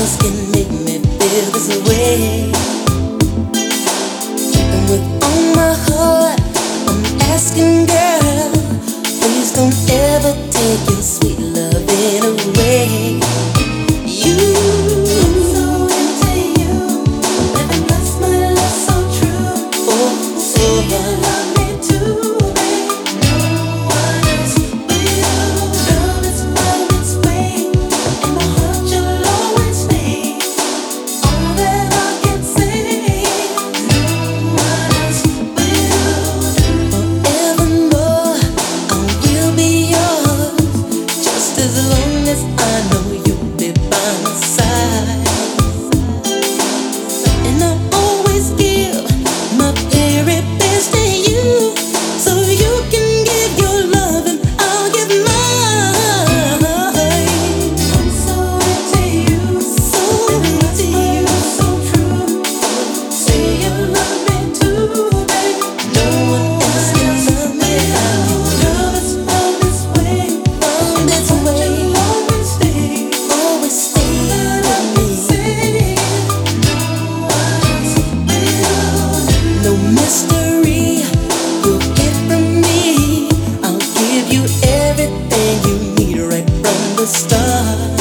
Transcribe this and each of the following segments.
else can make me feel this way. And with all my heart, I'm asking, girl, please don't ever take your sweet loving away. You, I'm so into you, and that's my love so true. Oh, say you love me too, babe. No one else will. Love is found its way, in my heart you'll always stay. All that I can say, no one else will. Forevermore, I will be yours, just as long as I know you'll be by my side. And I always give my very best to you, so you can give your love and I'll give mine. I'm so into you, so into you, so true. Say you love me too, babe. No one else can love me like you. Love is found this way, found its way. Always stay with me. No mystery you'll get from me. I'll give you everything you need right from the start.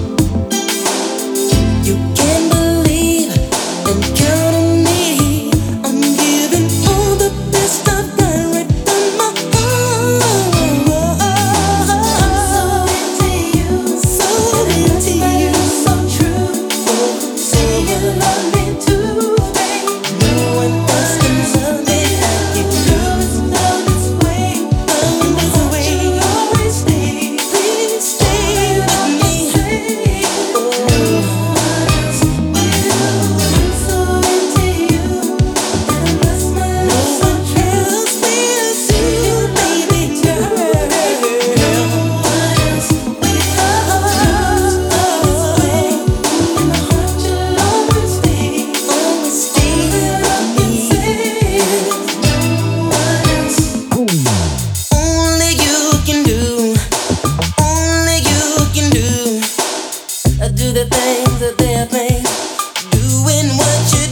You can believe and count on me. I'm giving all the best I've got right from my heart. So into you, so into you, so true. Oh, say you love me too, babe. No one else can love me like you. Love is found its way, found its way. You'll always stay, please stay with me. Oh, I'm so into you, and that's my love so true. See you, baby girl. No one else will. Love is way, in my heart you'll always stay with me. Only you can do, only you can do the things that they think, doing what you